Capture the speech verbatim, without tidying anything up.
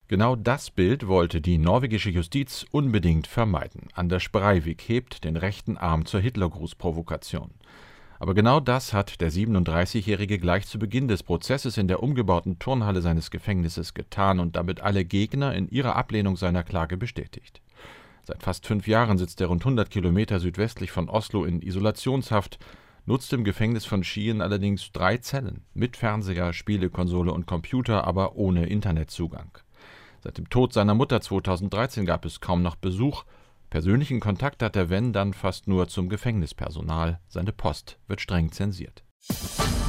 Genau das Bild wollte die norwegische Justiz unbedingt vermeiden. Anders Breivik hebt den rechten Arm zur Hitlergrußprovokation. Aber genau das hat der siebenunddreißigjährige gleich zu Beginn des Prozesses in der umgebauten Turnhalle seines Gefängnisses getan und damit alle Gegner in ihrer Ablehnung seiner Klage bestätigt. Seit fast fünf Jahren sitzt er rund hundert Kilometer südwestlich von Oslo in Isolationshaft, nutzt im Gefängnis von Skien allerdings drei Zellen, mit Fernseher, Spielekonsole und Computer, aber ohne Internetzugang. Seit dem Tod seiner Mutter zweitausenddreizehn gab es kaum noch Besuch. Persönlichen Kontakt hat der Wenn dann fast nur zum Gefängnispersonal. Seine Post wird streng zensiert.